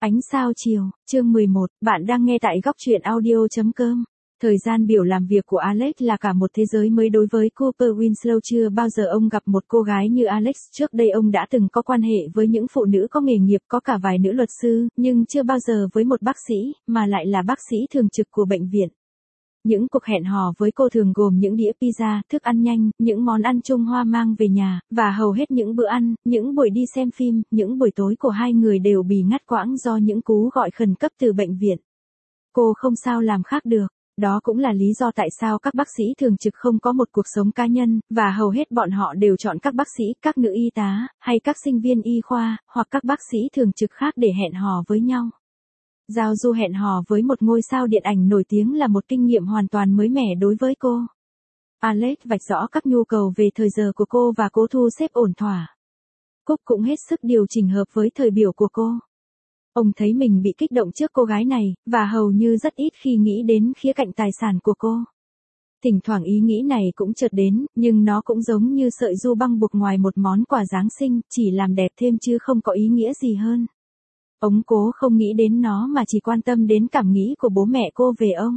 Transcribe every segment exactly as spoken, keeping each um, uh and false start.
Ánh sao chiều, chương mười một, bạn đang nghe tại góc truyện audio.com. Thời gian biểu làm việc của Alex là cả một thế giới mới đối với Cooper Winslow. Chưa bao giờ ông gặp một cô gái như Alex. Trước đây ông đã từng có quan hệ với những phụ nữ có nghề nghiệp, có cả vài nữ luật sư, nhưng chưa bao giờ với một bác sĩ, mà lại là bác sĩ thường trực của bệnh viện. Những cuộc hẹn hò với cô thường gồm những đĩa pizza, thức ăn nhanh, những món ăn Trung Hoa mang về nhà, và hầu hết những bữa ăn, những buổi đi xem phim, những buổi tối của hai người đều bị ngắt quãng do những cú gọi khẩn cấp từ bệnh viện. Cô không sao làm khác được. Đó cũng là lý do tại sao các bác sĩ thường trực không có một cuộc sống cá nhân, và hầu hết bọn họ đều chọn các bác sĩ, các nữ y tá, hay các sinh viên y khoa, hoặc các bác sĩ thường trực khác để hẹn hò với nhau. Giao du hẹn hò với một ngôi sao điện ảnh nổi tiếng là một kinh nghiệm hoàn toàn mới mẻ đối với cô. Alex vạch rõ các nhu cầu về thời giờ của cô và cố thu xếp ổn thỏa. Cúc cũng hết sức điều chỉnh hợp với thời biểu của cô. Ông thấy mình bị kích động trước cô gái này, và hầu như rất ít khi nghĩ đến khía cạnh tài sản của cô. Thỉnh thoảng ý nghĩ này cũng chợt đến, nhưng nó cũng giống như sợi ru băng buộc ngoài một món quà Giáng sinh, chỉ làm đẹp thêm chứ không có ý nghĩa gì hơn. Ông cố không nghĩ đến nó mà chỉ quan tâm đến cảm nghĩ của bố mẹ cô về ông.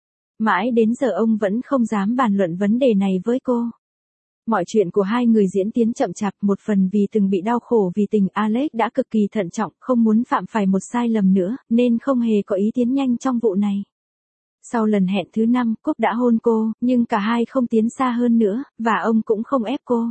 Mãi đến giờ ông vẫn không dám bàn luận vấn đề này với cô. Mọi chuyện của hai người diễn tiến chậm chạp, một phần vì từng bị đau khổ vì tình. Alex đã cực kỳ thận trọng, không muốn phạm phải một sai lầm nữa, nên không hề có ý tiến nhanh trong vụ này. Sau lần hẹn thứ năm, Cúc đã hôn cô, nhưng cả hai không tiến xa hơn nữa, và ông cũng không ép cô.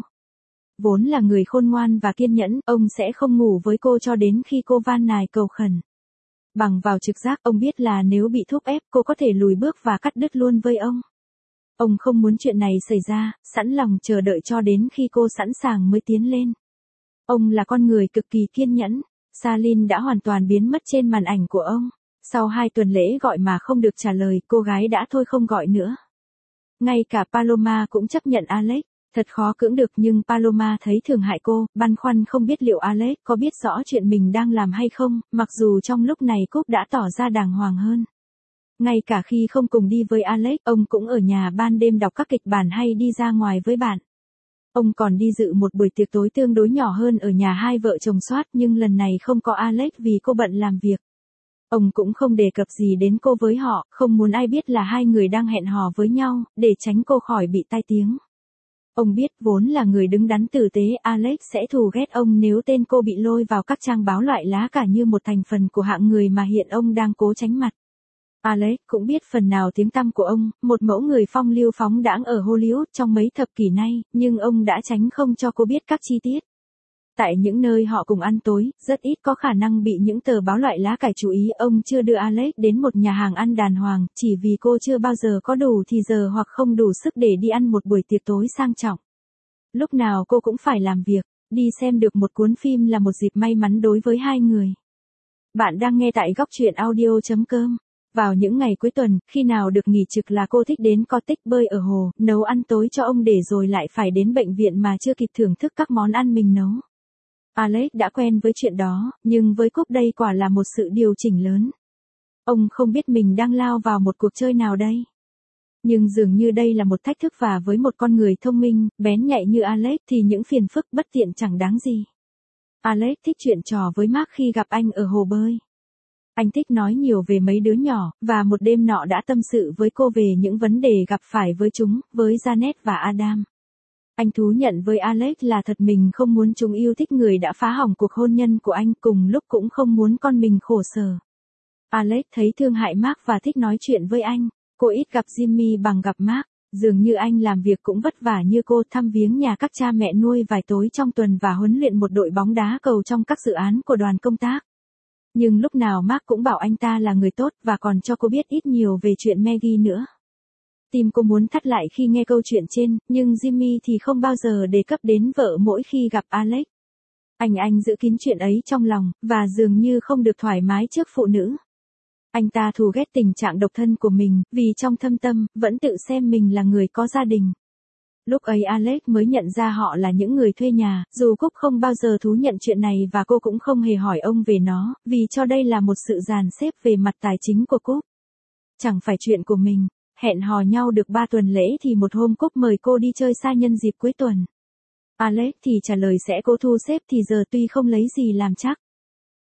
Vốn là người khôn ngoan và kiên nhẫn, ông sẽ không ngủ với cô cho đến khi cô van nài cầu khẩn. Bằng vào trực giác, ông biết là nếu bị thúc ép, cô có thể lùi bước và cắt đứt luôn với ông. Ông không muốn chuyện này xảy ra, sẵn lòng chờ đợi cho đến khi cô sẵn sàng mới tiến lên. Ông là con người cực kỳ kiên nhẫn. Salin đã hoàn toàn biến mất trên màn ảnh của ông. Sau hai tuần lễ gọi mà không được trả lời, cô gái đã thôi không gọi nữa. Ngay cả Paloma cũng chấp nhận Alex. Thật khó cưỡng được, nhưng Paloma thấy thường hại cô, băn khoăn không biết liệu Alex có biết rõ chuyện mình đang làm hay không, mặc dù trong lúc này Cúc đã tỏ ra đàng hoàng hơn. Ngay cả khi không cùng đi với Alex, ông cũng ở nhà ban đêm đọc các kịch bản hay đi ra ngoài với bạn. Ông còn đi dự một buổi tiệc tối tương đối nhỏ hơn ở nhà hai vợ chồng soát, nhưng lần này không có Alex vì cô bận làm việc. Ông cũng không đề cập gì đến cô với họ, không muốn ai biết là hai người đang hẹn hò với nhau, để tránh cô khỏi bị tai tiếng. Ông biết vốn là người đứng đắn tử tế, Alex sẽ thù ghét ông nếu tên cô bị lôi vào các trang báo loại lá cả như một thành phần của hạng người mà hiện ông đang cố tránh mặt. Alex cũng biết phần nào tiếng tăm của ông, một mẫu người phong lưu phóng đãng ở Hollywood trong mấy thập kỷ nay, nhưng ông đã tránh không cho cô biết các chi tiết. Tại những nơi họ cùng ăn tối, rất ít có khả năng bị những tờ báo loại lá cải chú ý. Ông chưa đưa Alex đến một nhà hàng ăn đàng hoàng, chỉ vì cô chưa bao giờ có đủ thì giờ hoặc không đủ sức để đi ăn một buổi tiệc tối sang trọng. Lúc nào cô cũng phải làm việc, đi xem được một cuốn phim là một dịp may mắn đối với hai người. Bạn đang nghe tại góc truyện audio.com. Vào những ngày cuối tuần, khi nào được nghỉ trực là cô thích đến cottage bơi ở hồ, nấu ăn tối cho ông để rồi lại phải đến bệnh viện mà chưa kịp thưởng thức các món ăn mình nấu. Alex đã quen với chuyện đó, nhưng với Cúc đây quả là một sự điều chỉnh lớn. Ông không biết mình đang lao vào một cuộc chơi nào đây. Nhưng dường như đây là một thách thức, và với một con người thông minh, bén nhạy như Alex thì những phiền phức bất tiện chẳng đáng gì. Alex thích chuyện trò với Mark khi gặp anh ở hồ bơi. Anh thích nói nhiều về mấy đứa nhỏ, và một đêm nọ đã tâm sự với cô về những vấn đề gặp phải với chúng, với Janet và Adam. Anh thú nhận với Alex là thật mình không muốn chúng yêu thích người đã phá hỏng cuộc hôn nhân của anh, cùng lúc cũng không muốn con mình khổ sở. Alex thấy thương hại Mark và thích nói chuyện với anh. Cô ít gặp Jimmy bằng gặp Mark. Dường như anh làm việc cũng vất vả như cô, thăm viếng nhà các cha mẹ nuôi vài tối trong tuần và huấn luyện một đội bóng đá cầu trong các dự án của đoàn công tác. Nhưng lúc nào Mark cũng bảo anh ta là người tốt, và còn cho cô biết ít nhiều về chuyện Maggie nữa. Tim cô muốn thắt lại khi nghe câu chuyện trên, nhưng Jimmy thì không bao giờ đề cập đến vợ mỗi khi gặp Alex. Anh anh giữ kín chuyện ấy trong lòng, và dường như không được thoải mái trước phụ nữ. Anh ta thù ghét tình trạng độc thân của mình, vì trong thâm tâm, vẫn tự xem mình là người có gia đình. Lúc ấy Alex mới nhận ra họ là những người thuê nhà, dù Cúc không bao giờ thú nhận chuyện này và cô cũng không hề hỏi ông về nó, vì cho đây là một sự dàn xếp về mặt tài chính của Cúc. Chẳng phải chuyện của mình. Hẹn hò nhau được ba tuần lễ thì một hôm Cúc mời cô đi chơi xa nhân dịp cuối tuần. Alex thì trả lời sẽ cố thu xếp thì giờ, tuy không lấy gì làm chắc.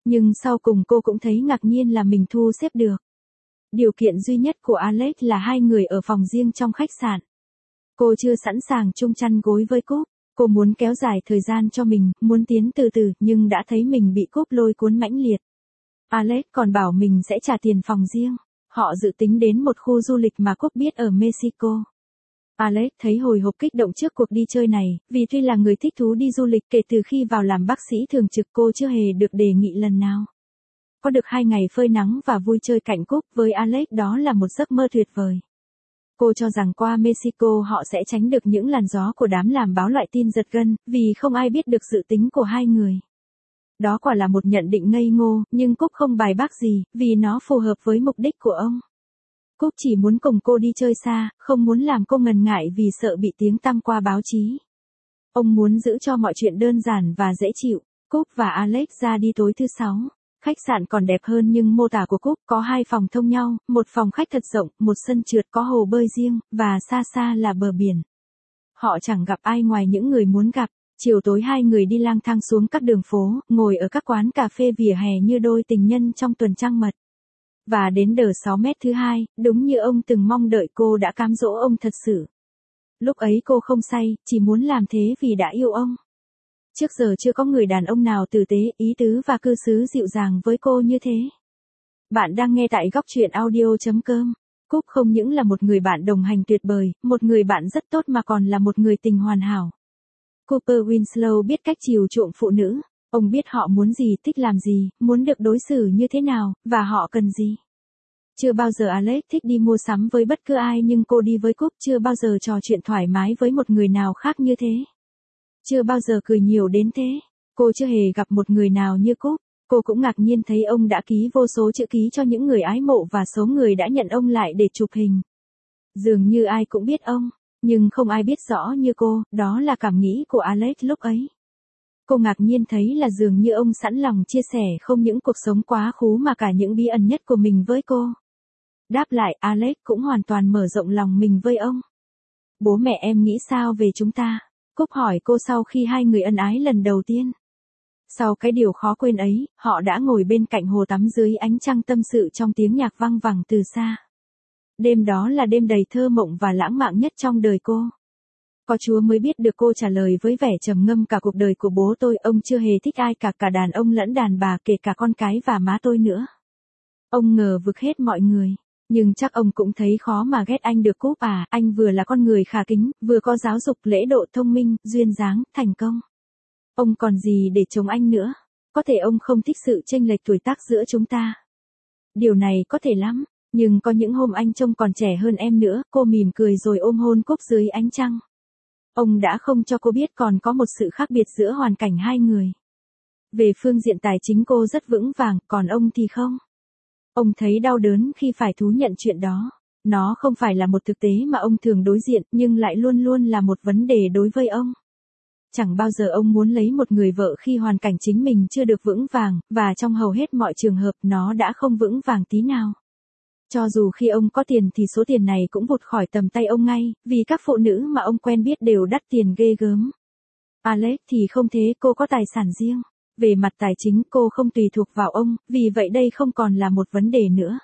Nhưng sau cùng cô cũng thấy ngạc nhiên là mình thu xếp được. Điều kiện duy nhất của Alex là hai người ở phòng riêng trong khách sạn. Cô chưa sẵn sàng chung chăn gối với Cúp. Cô muốn kéo dài thời gian cho mình, muốn tiến từ từ, nhưng đã thấy mình bị Cúp lôi cuốn mãnh liệt. Alex còn bảo mình sẽ trả tiền phòng riêng. Họ dự tính đến một khu du lịch mà Cúp biết ở Mexico. Alex thấy hồi hộp kích động trước cuộc đi chơi này, vì tuy là người thích thú đi du lịch kể từ khi vào làm bác sĩ thường trực cô chưa hề được đề nghị lần nào. Có được hai ngày phơi nắng và vui chơi cạnh Cúp với Alex đó là một giấc mơ tuyệt vời. Cô cho rằng qua Mexico họ sẽ tránh được những làn gió của đám làm báo loại tin giật gân, vì không ai biết được dự tính của hai người. Đó quả là một nhận định ngây ngô, nhưng Cúp không bài bác gì, vì nó phù hợp với mục đích của ông. Cúp chỉ muốn cùng cô đi chơi xa, không muốn làm cô ngần ngại vì sợ bị tiếng tăm qua báo chí. Ông muốn giữ cho mọi chuyện đơn giản và dễ chịu. Cúp và Alex ra đi tối thứ sáu. Khách sạn còn đẹp hơn nhưng mô tả của Cúp có hai phòng thông nhau, một phòng khách thật rộng, một sân trượt có hồ bơi riêng, và xa xa là bờ biển. Họ chẳng gặp ai ngoài những người muốn gặp. Chiều tối hai người đi lang thang xuống các đường phố, ngồi ở các quán cà phê vỉa hè như đôi tình nhân trong tuần trăng mật. Và đến đờ sáu mét thứ hai, đúng như ông từng mong đợi cô đã cám dỗ ông thật sự. Lúc ấy cô không say, chỉ muốn làm thế vì đã yêu ông. Trước giờ chưa có người đàn ông nào tử tế, ý tứ và cư xử dịu dàng với cô như thế. Bạn đang nghe tại góc truyện audio chấm com. Cúp không những là một người bạn đồng hành tuyệt vời, một người bạn rất tốt mà còn là một người tình hoàn hảo. Cooper Winslow biết cách chiều chuộng phụ nữ. Ông biết họ muốn gì, thích làm gì, muốn được đối xử như thế nào, và họ cần gì. Chưa bao giờ Alex thích đi mua sắm với bất cứ ai nhưng cô đi với Cúp chưa bao giờ trò chuyện thoải mái với một người nào khác như thế. Chưa bao giờ cười nhiều đến thế. Cô chưa hề gặp một người nào như Cúp. Cô cũng ngạc nhiên thấy ông đã ký vô số chữ ký cho những người ái mộ và số người đã nhận ông lại để chụp hình. Dường như ai cũng biết ông, nhưng không ai biết rõ như cô, đó là cảm nghĩ của Alex lúc ấy. Cô ngạc nhiên thấy là dường như ông sẵn lòng chia sẻ không những cuộc sống quá khứ mà cả những bí ẩn nhất của mình với cô. Đáp lại, Alex cũng hoàn toàn mở rộng lòng mình với ông. Bố mẹ em nghĩ sao về chúng ta? Cúp hỏi cô sau khi hai người ân ái lần đầu tiên. Sau cái điều khó quên ấy, họ đã ngồi bên cạnh hồ tắm dưới ánh trăng tâm sự trong tiếng nhạc vang vẳng từ xa. Đêm đó là đêm đầy thơ mộng và lãng mạn nhất trong đời cô. Có Chúa mới biết được, cô trả lời với vẻ trầm ngâm, cả cuộc đời của bố tôi, ông chưa hề thích ai cả, cả đàn ông lẫn đàn bà, kể cả con cái và má tôi nữa. Ông ngờ vực hết mọi người. Nhưng chắc ông cũng thấy khó mà ghét anh được Cúp à, anh vừa là con người khả kính, vừa có giáo dục, lễ độ, thông minh, duyên dáng, thành công. Ông còn gì để chống anh nữa? Có thể ông không thích sự chênh lệch tuổi tác giữa chúng ta. Điều này có thể lắm, nhưng có những hôm anh trông còn trẻ hơn em nữa. Cô mỉm cười rồi ôm hôn Cúp dưới ánh trăng. Ông đã không cho cô biết còn có một sự khác biệt giữa hoàn cảnh hai người. Về phương diện tài chính cô rất vững vàng, còn ông thì không. Ông thấy đau đớn khi phải thú nhận chuyện đó. Nó không phải là một thực tế mà ông thường đối diện, nhưng lại luôn luôn là một vấn đề đối với ông. Chẳng bao giờ ông muốn lấy một người vợ khi hoàn cảnh chính mình chưa được vững vàng, và trong hầu hết mọi trường hợp nó đã không vững vàng tí nào. Cho dù khi ông có tiền thì số tiền này cũng vụt khỏi tầm tay ông ngay, vì các phụ nữ mà ông quen biết đều đắt tiền ghê gớm. Alex thì không thế, cô có tài sản riêng. Về mặt tài chính cô không tùy thuộc vào ông, vì vậy đây không còn là một vấn đề nữa.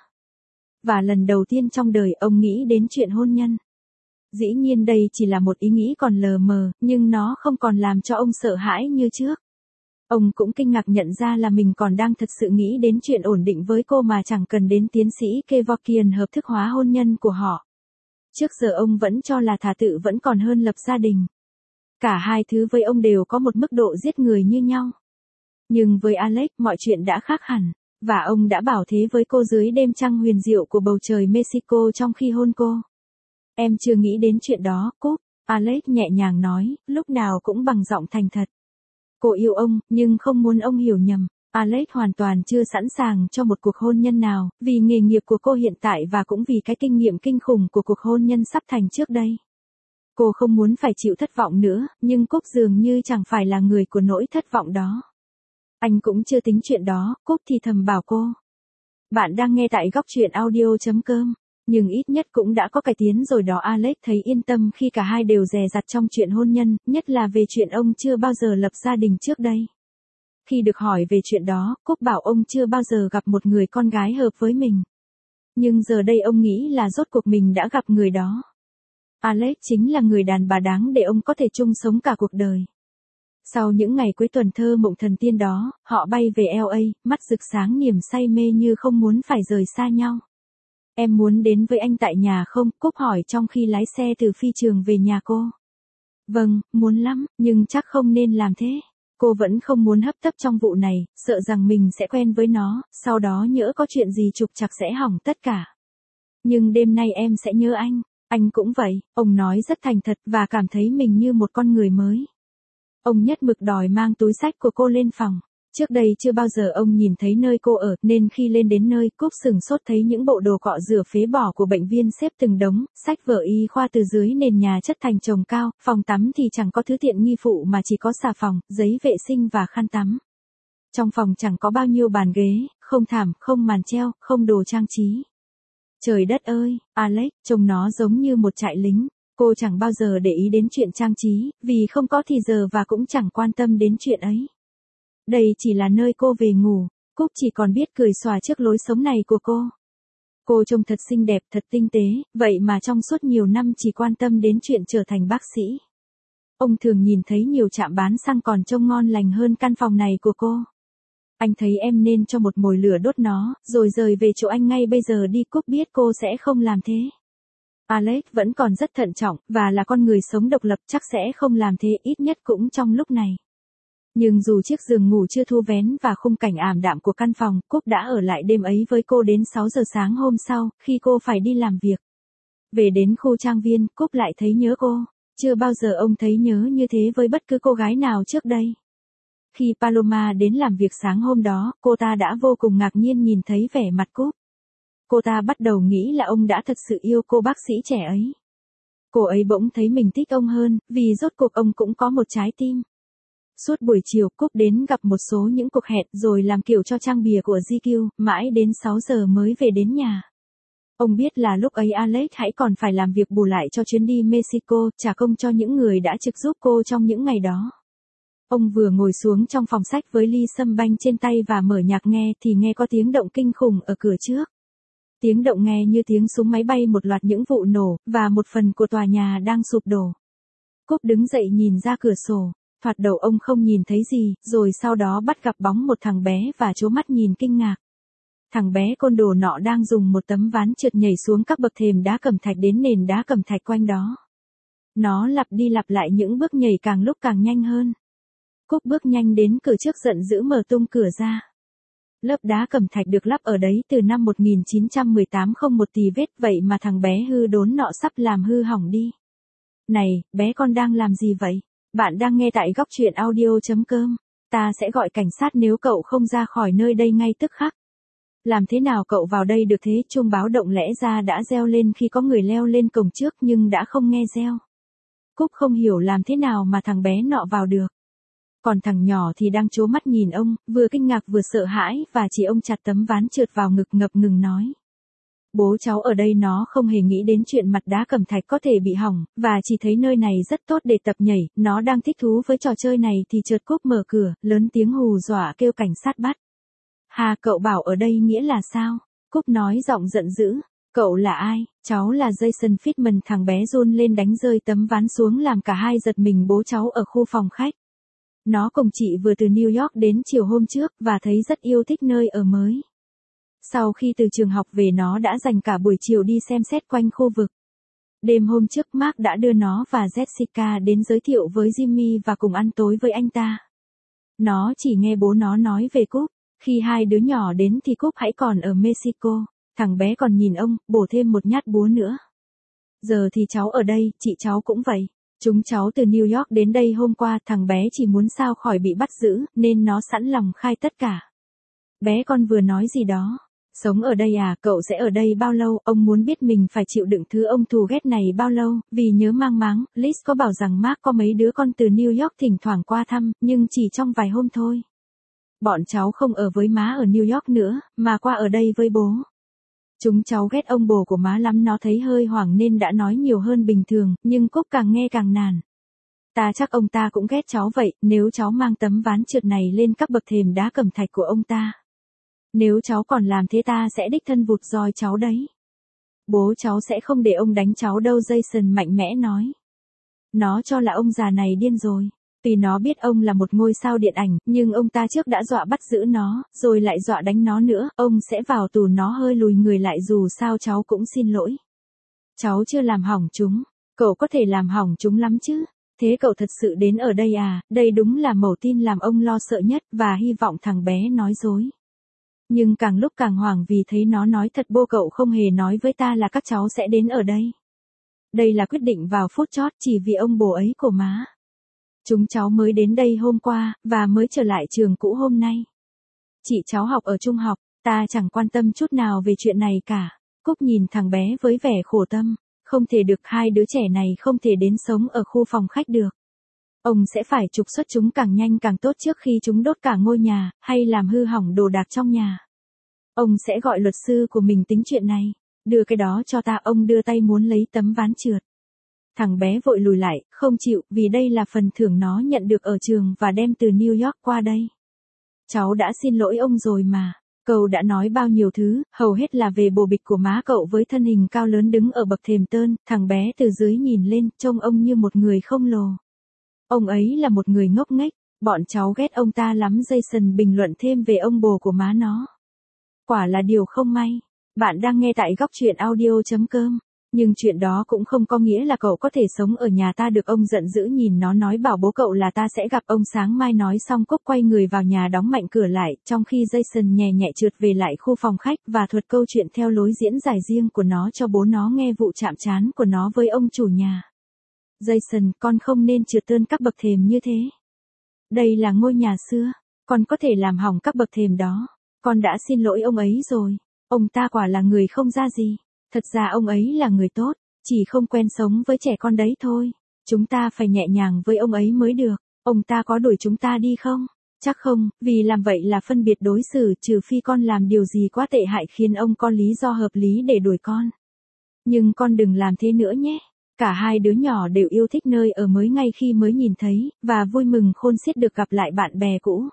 Và lần đầu tiên trong đời ông nghĩ đến chuyện hôn nhân. Dĩ nhiên đây chỉ là một ý nghĩ còn lờ mờ, nhưng nó không còn làm cho ông sợ hãi như trước. Ông cũng kinh ngạc nhận ra là mình còn đang thật sự nghĩ đến chuyện ổn định với cô mà chẳng cần đến tiến sĩ Kevorkian hợp thức hóa hôn nhân của họ. Trước giờ ông vẫn cho là thả tự vẫn còn hơn lập gia đình. Cả hai thứ với ông đều có một mức độ giết người như nhau. Nhưng với Alex mọi chuyện đã khác hẳn, và ông đã bảo thế với cô dưới đêm trăng huyền diệu của bầu trời Mexico trong khi hôn cô. Em chưa nghĩ đến chuyện đó, Cúp, Alex nhẹ nhàng nói, lúc nào cũng bằng giọng thành thật. Cô yêu ông, nhưng không muốn ông hiểu nhầm. Alex hoàn toàn chưa sẵn sàng cho một cuộc hôn nhân nào, vì nghề nghiệp của cô hiện tại và cũng vì cái kinh nghiệm kinh khủng của cuộc hôn nhân sắp thành trước đây. Cô không muốn phải chịu thất vọng nữa, nhưng Cúp dường như chẳng phải là người của nỗi thất vọng đó. Anh cũng chưa tính chuyện đó, Cúp thì thầm bảo cô. Bạn đang nghe tại góc truyện audio chấm com. Nhưng ít nhất cũng đã có cải tiến rồi đó. Alex thấy yên tâm khi cả hai đều dè dặt trong chuyện hôn nhân, nhất là về chuyện ông chưa bao giờ lập gia đình trước đây. khi được hỏi về chuyện đó, Cúc bảo ông chưa bao giờ gặp một người con gái hợp với mình. Nhưng giờ đây ông nghĩ là rốt cuộc mình đã gặp người đó. Alex chính là người đàn bà đáng để ông có thể chung sống cả cuộc đời. Sau những ngày cuối tuần thơ mộng thần tiên đó, họ bay về lờ a, mắt rực sáng niềm say mê như không muốn phải rời xa nhau. Em muốn đến với anh tại nhà không? Cúc hỏi trong khi lái xe từ phi trường về nhà cô. Vâng, muốn lắm, nhưng chắc không nên làm thế. Cô vẫn không muốn hấp tấp trong vụ này, sợ rằng mình sẽ quen với nó, sau đó nhỡ có chuyện gì trục trặc sẽ hỏng tất cả. Nhưng đêm nay em sẽ nhớ anh, anh cũng vậy, ông nói rất thành thật và cảm thấy mình như một con người mới. Ông nhất mực đòi mang túi xách của cô lên phòng. Trước đây chưa bao giờ ông nhìn thấy nơi cô ở, nên khi lên đến nơi, Cúc sửng sốt thấy những bộ đồ cọ rửa phế bỏ của bệnh viên xếp từng đống, sách vở y khoa từ dưới nền nhà chất thành chồng cao, phòng tắm thì chẳng có thứ tiện nghi phụ mà chỉ có xà phòng, giấy vệ sinh và khăn tắm. Trong phòng chẳng có bao nhiêu bàn ghế, không thảm, không màn treo, không đồ trang trí. Trời đất ơi, Alex, trông nó giống như một trại lính. Cô chẳng bao giờ để ý đến chuyện trang trí, vì không có thì giờ và cũng chẳng quan tâm đến chuyện ấy. Đây chỉ là nơi cô về ngủ, Cúc chỉ còn biết cười xòa trước lối sống này của cô. Cô trông thật xinh đẹp, thật tinh tế, vậy mà trong suốt nhiều năm chỉ quan tâm đến chuyện trở thành bác sĩ. Ông thường nhìn thấy nhiều trạm bán xăng còn trông ngon lành hơn căn phòng này của cô. Anh thấy em nên cho một mồi lửa đốt nó, rồi rời về chỗ anh ngay bây giờ đi. Cúc biết cô sẽ không làm thế. Alex vẫn còn rất thận trọng, và là con người sống độc lập, chắc sẽ không làm thế, ít nhất cũng trong lúc này. Nhưng dù chiếc giường ngủ chưa thu vén và khung cảnh ảm đạm của căn phòng, Cúc đã ở lại đêm ấy với cô đến sáu giờ sáng hôm sau, khi cô phải đi làm việc. Về đến khu trang viên, Cúc lại thấy nhớ cô. Chưa bao giờ ông thấy nhớ như thế với bất cứ cô gái nào trước đây. Khi Paloma đến làm việc sáng hôm đó, cô ta đã vô cùng ngạc nhiên nhìn thấy vẻ mặt Cúc. Cô ta bắt đầu nghĩ là ông đã thật sự yêu cô bác sĩ trẻ ấy. Cô ấy bỗng thấy mình thích ông hơn, vì rốt cuộc ông cũng có một trái tim. Suốt buổi chiều, Cúc đến gặp một số những cuộc hẹn rồi làm kiểu cho trang bìa của giê quy, mãi đến sáu giờ mới về đến nhà. Ông biết là lúc ấy Alex hãy còn phải làm việc bù lại cho chuyến đi Mexico, trả công cho những người đã trực giúp cô trong những ngày đó. Ông vừa ngồi xuống trong phòng sách với ly sâm banh trên tay và mở nhạc nghe thì nghe có tiếng động kinh khủng ở cửa trước. Tiếng động nghe như tiếng súng máy bay một loạt những vụ nổ, và một phần của tòa nhà đang sụp đổ. Cúc đứng dậy nhìn ra cửa sổ. Thoạt đầu ông không nhìn thấy gì, rồi sau đó bắt gặp bóng một thằng bé và trố mắt nhìn kinh ngạc. Thằng bé côn đồ nọ đang dùng một tấm ván trượt nhảy xuống các bậc thềm đá cẩm thạch đến nền đá cẩm thạch quanh đó. Nó lặp đi lặp lại những bước nhảy càng lúc càng nhanh hơn. Cúc bước nhanh đến cửa trước giận dữ mở tung cửa ra. Lớp đá cẩm thạch được lắp ở đấy từ năm một nghìn chín trăm mười tám không một tì vết, vậy mà thằng bé hư đốn nọ sắp làm hư hỏng đi. Này, bé con đang làm gì vậy? Bạn đang nghe tại góc truyện audio chấm com. Ta sẽ gọi cảnh sát nếu cậu không ra khỏi nơi đây ngay tức khắc. Làm thế nào cậu vào đây được thế? Chuông báo động lẽ ra đã reo lên khi có người leo lên cổng trước nhưng đã không nghe reo. Cúc không hiểu làm thế nào mà thằng bé nọ vào được. Còn thằng nhỏ thì đang trố mắt nhìn ông, vừa kinh ngạc vừa sợ hãi, và chỉ ông chặt tấm ván trượt vào ngực ngập ngừng nói. Bố cháu ở đây nó không hề nghĩ đến chuyện mặt đá cẩm thạch có thể bị hỏng, và chỉ thấy nơi này rất tốt để tập nhảy, nó đang thích thú với trò chơi này thì chợt Cúc mở cửa, lớn tiếng hù dọa kêu cảnh sát bắt. Hà, cậu bảo ở đây nghĩa là sao? Cúc nói giọng giận dữ. Cậu là ai? Cháu là Jason Fitman. Thằng bé run lên đánh rơi tấm ván xuống làm cả hai giật mình. Bố cháu ở khu phòng khách. Nó cùng chị vừa từ New York đến chiều hôm trước, và thấy rất yêu thích nơi ở mới. Sau khi từ trường học về nó đã dành cả buổi chiều đi xem xét quanh khu vực. Đêm hôm trước Mark đã đưa nó và Jessica đến giới thiệu với Jimmy và cùng ăn tối với anh ta. Nó chỉ nghe bố nó nói về Cúc. Khi hai đứa nhỏ đến thì Cúc hãy còn ở Mexico. Thằng bé còn nhìn ông, bổ thêm một nhát búa nữa. Giờ thì cháu ở đây, chị cháu cũng vậy. Chúng cháu từ New York đến đây hôm qua. Thằng bé chỉ muốn sao khỏi bị bắt giữ, nên nó sẵn lòng khai tất cả. Bé con vừa nói gì đó? Sống ở đây à? Cậu sẽ ở đây bao lâu? Ông muốn biết mình phải chịu đựng thứ ông thù ghét này bao lâu, vì nhớ mang máng, Liz có bảo rằng Mark có mấy đứa con từ New York thỉnh thoảng qua thăm, nhưng chỉ trong vài hôm thôi. Bọn cháu không ở với má ở New York nữa, mà qua ở đây với bố. Chúng cháu ghét ông bồ của má lắm. Nó thấy hơi hoảng nên đã nói nhiều hơn bình thường, nhưng Cúc càng nghe càng nản. Ta chắc ông ta cũng ghét cháu vậy, nếu cháu mang tấm ván trượt này lên các bậc thềm đá cẩm thạch của ông ta. Nếu cháu còn làm thế ta sẽ đích thân vụt roi cháu đấy. Bố cháu sẽ không để ông đánh cháu đâu, Jason mạnh mẽ nói. Nó cho là ông già này điên rồi. Tuy nó biết ông là một ngôi sao điện ảnh, nhưng ông ta trước đã dọa bắt giữ nó, rồi lại dọa đánh nó nữa, ông sẽ vào tù. Nó hơi lùi người lại, dù sao cháu cũng xin lỗi. Cháu chưa làm hỏng chúng, cậu có thể làm hỏng chúng lắm chứ. Thế cậu thật sự đến ở đây à? Đây đúng là mẩu tin làm ông lo sợ nhất, và hy vọng thằng bé nói dối. Nhưng càng lúc càng hoảng vì thấy nó nói thật. Bố cậu không hề nói với ta là các cháu sẽ đến ở đây. Đây là quyết định vào phút chót chỉ vì ông bồ ấy của má. Chúng cháu mới đến đây hôm qua, và mới trở lại trường cũ hôm nay. Chị cháu học ở trung học, ta chẳng quan tâm chút nào về chuyện này cả. Cúc nhìn thằng bé với vẻ khổ tâm. Không thể được, hai đứa trẻ này không thể đến sống ở khu phòng khách được. Ông sẽ phải trục xuất chúng càng nhanh càng tốt trước khi chúng đốt cả ngôi nhà, hay làm hư hỏng đồ đạc trong nhà. Ông sẽ gọi luật sư của mình tính chuyện này. Đưa cái đó cho ta. Ông đưa tay muốn lấy tấm ván trượt. Thằng bé vội lùi lại, không chịu, vì đây là phần thưởng nó nhận được ở trường và đem từ New York qua đây. Cháu đã xin lỗi ông rồi mà. Cậu đã nói bao nhiêu thứ, hầu hết là về bồ bịch của má cậu với thân hình cao lớn đứng ở bậc thềm tơn. Thằng bé từ dưới nhìn lên, trông ông như một người khổng lồ. Ông ấy là một người ngốc nghếch, bọn cháu ghét ông ta lắm. Jason bình luận thêm về ông bồ của má nó. Quả là điều không may. Bạn đang nghe tại góc truyện audio chấm com. Nhưng chuyện đó cũng không có nghĩa là cậu có thể sống ở nhà ta được. Ông giận dữ nhìn nó nói bảo bố cậu là ta sẽ gặp ông sáng mai. Nói xong Cúc quay người vào nhà đóng mạnh cửa lại, trong khi Jason nhẹ nhẹ trượt về lại khu phòng khách và thuật câu chuyện theo lối diễn giải riêng của nó cho bố nó nghe. Vụ chạm trán của nó với ông chủ nhà. Jason, con không nên trượt tơn các bậc thềm như thế. Đây là ngôi nhà xưa, con có thể làm hỏng các bậc thềm đó. Con đã xin lỗi ông ấy rồi. Ông ta quả là người không ra gì. Thật ra ông ấy là người tốt, chỉ không quen sống với trẻ con đấy thôi. Chúng ta phải nhẹ nhàng với ông ấy mới được. Ông ta có đuổi chúng ta đi không? Chắc không, vì làm vậy là phân biệt đối xử, trừ phi con làm điều gì quá tệ hại khiến ông có lý do hợp lý để đuổi con. Nhưng con đừng làm thế nữa nhé. Cả hai đứa nhỏ đều yêu thích nơi ở mới ngay khi mới nhìn thấy, và vui mừng khôn xiết được gặp lại bạn bè cũ.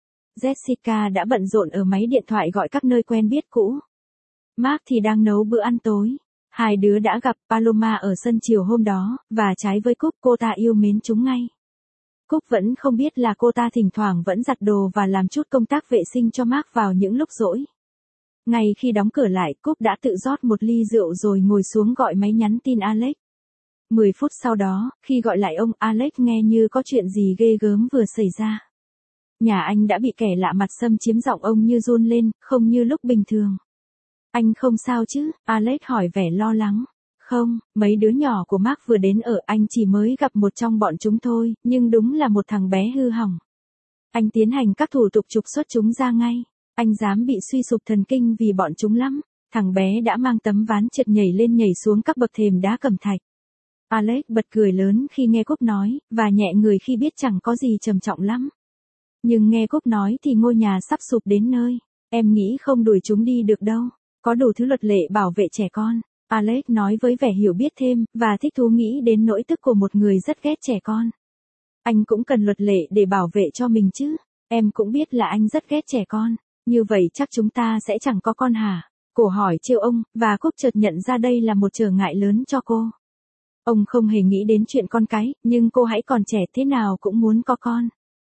Jessica đã bận rộn ở máy điện thoại gọi các nơi quen biết cũ. Mark thì đang nấu bữa ăn tối. Hai đứa đã gặp Paloma ở sân chiều hôm đó, và trái với Cúc, cô ta yêu mến chúng ngay. Cúc vẫn không biết là cô ta thỉnh thoảng vẫn giặt đồ và làm chút công tác vệ sinh cho Mark vào những lúc rỗi. Ngay khi đóng cửa lại, Cúc đã tự rót một ly rượu rồi ngồi xuống gọi máy nhắn tin Alex. Mười phút sau đó, khi gọi lại ông, Alex nghe như có chuyện gì ghê gớm vừa xảy ra. Nhà anh đã bị kẻ lạ mặt xâm chiếm. Giọng ông như run lên, không như lúc bình thường. Anh không sao chứ? Alex hỏi vẻ lo lắng. Không, mấy đứa nhỏ của Mark vừa đến ở, anh chỉ mới gặp một trong bọn chúng thôi, nhưng đúng là một thằng bé hư hỏng. Anh tiến hành các thủ tục trục xuất chúng ra ngay. Anh dám bị suy sụp thần kinh vì bọn chúng lắm. Thằng bé đã mang tấm ván trượt nhảy lên nhảy xuống các bậc thềm đá cẩm thạch. Alex bật cười lớn khi nghe Cúc nói, và nhẹ người khi biết chẳng có gì trầm trọng lắm. Nhưng nghe Cúc nói thì ngôi nhà sắp sụp đến nơi. Em nghĩ không đuổi chúng đi được đâu. Có đủ thứ luật lệ bảo vệ trẻ con. Alex nói với vẻ hiểu biết thêm, và thích thú nghĩ đến nỗi tức của một người rất ghét trẻ con. Anh cũng cần luật lệ để bảo vệ cho mình chứ. Em cũng biết là anh rất ghét trẻ con. Như vậy chắc chúng ta sẽ chẳng có con hả? Cô hỏi trêu ông, và Cúc chợt nhận ra đây là một trở ngại lớn cho cô. Ông không hề nghĩ đến chuyện con cái, nhưng cô hãy còn trẻ thế nào cũng muốn có con.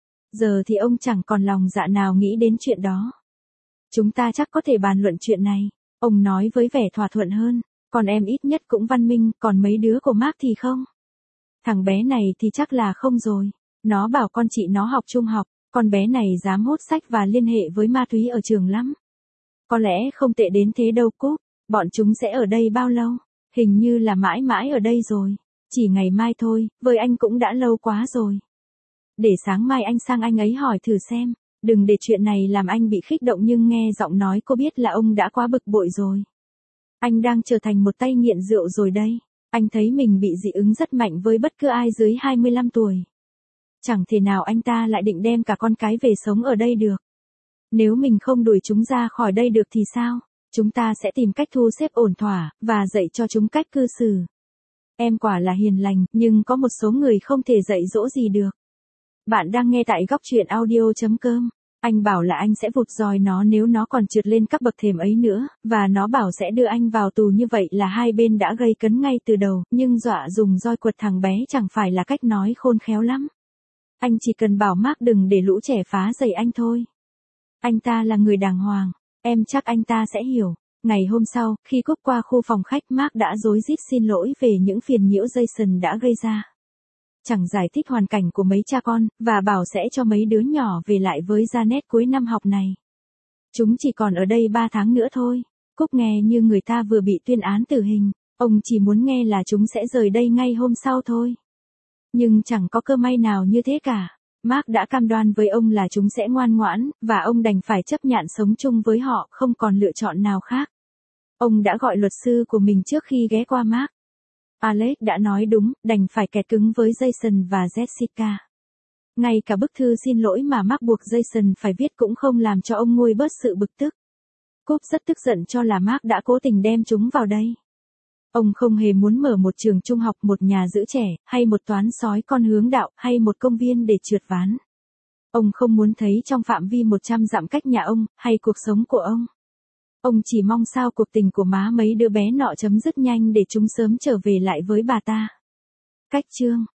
Giờ thì ông chẳng còn lòng dạ nào nghĩ đến chuyện đó. Chúng ta chắc có thể bàn luận chuyện này. Ông nói với vẻ thỏa thuận hơn. Còn em ít nhất cũng văn minh, còn mấy đứa của Mark thì không. Thằng bé này thì chắc là không rồi. Nó bảo con chị nó học trung học, con bé này dám hốt sách và liên hệ với ma túy ở trường lắm. Có lẽ không tệ đến thế đâu Cúc. Bọn chúng sẽ ở đây bao lâu? Hình như là mãi mãi ở đây rồi. Chỉ ngày mai thôi, với anh cũng đã lâu quá rồi. Để sáng mai anh sang anh ấy hỏi thử xem. Đừng để chuyện này làm anh bị kích động. Nhưng nghe giọng nói cô biết là ông đã quá bực bội rồi. Anh đang trở thành một tay nghiện rượu rồi đây. Anh thấy mình bị dị ứng rất mạnh với bất cứ ai dưới hai mươi lăm tuổi. Chẳng thể nào anh ta lại định đem cả con cái về sống ở đây được. Nếu mình không đuổi chúng ra khỏi đây được thì sao? Chúng ta sẽ tìm cách thu xếp ổn thỏa, và dạy cho chúng cách cư xử. Em quả là hiền lành, nhưng có một số người không thể dạy dỗ gì được. Bạn đang nghe tại góc truyện audio.com. Anh bảo là anh sẽ vụt roi nó nếu nó còn trượt lên các bậc thềm ấy nữa, và nó bảo sẽ đưa anh vào tù, như vậy là hai bên đã gây cấn ngay từ đầu, nhưng dọa dùng roi quật thằng bé chẳng phải là cách nói khôn khéo lắm. Anh chỉ cần bảo Mark đừng để lũ trẻ phá rầy anh thôi. Anh ta là người đàng hoàng, em chắc anh ta sẽ hiểu. Ngày hôm sau, khi cúp qua khu phòng khách, Mark đã rối rít xin lỗi về những phiền nhiễu Jason đã gây ra. Chẳng giải thích hoàn cảnh của mấy cha con, và bảo sẽ cho mấy đứa nhỏ về lại với Janet cuối năm học này. Chúng chỉ còn ở đây ba tháng nữa thôi. Cúc nghe như người ta vừa bị tuyên án tử hình, ông chỉ muốn nghe là chúng sẽ rời đây ngay hôm sau thôi. Nhưng chẳng có cơ may nào như thế cả. Mark đã cam đoan với ông là chúng sẽ ngoan ngoãn, và ông đành phải chấp nhận sống chung với họ, không còn lựa chọn nào khác. Ông đã gọi luật sư của mình trước khi ghé qua Mark. Alex đã nói đúng, đành phải kẹt cứng với Jason và Jessica. Ngay cả bức thư xin lỗi mà Mark buộc Jason phải viết cũng không làm cho ông nguôi bớt sự bực tức. Cúp rất tức giận cho là Mark đã cố tình đem chúng vào đây. Ông không hề muốn mở một trường trung học, một nhà giữ trẻ, hay một toán sói con hướng đạo, hay một công viên để trượt ván. Ông không muốn thấy trong phạm vi một trăm dặm cách nhà ông, hay cuộc sống của ông. Ông chỉ mong sao cuộc tình của má mấy đứa bé nọ chấm dứt nhanh để chúng sớm trở về lại với bà ta. Cách chương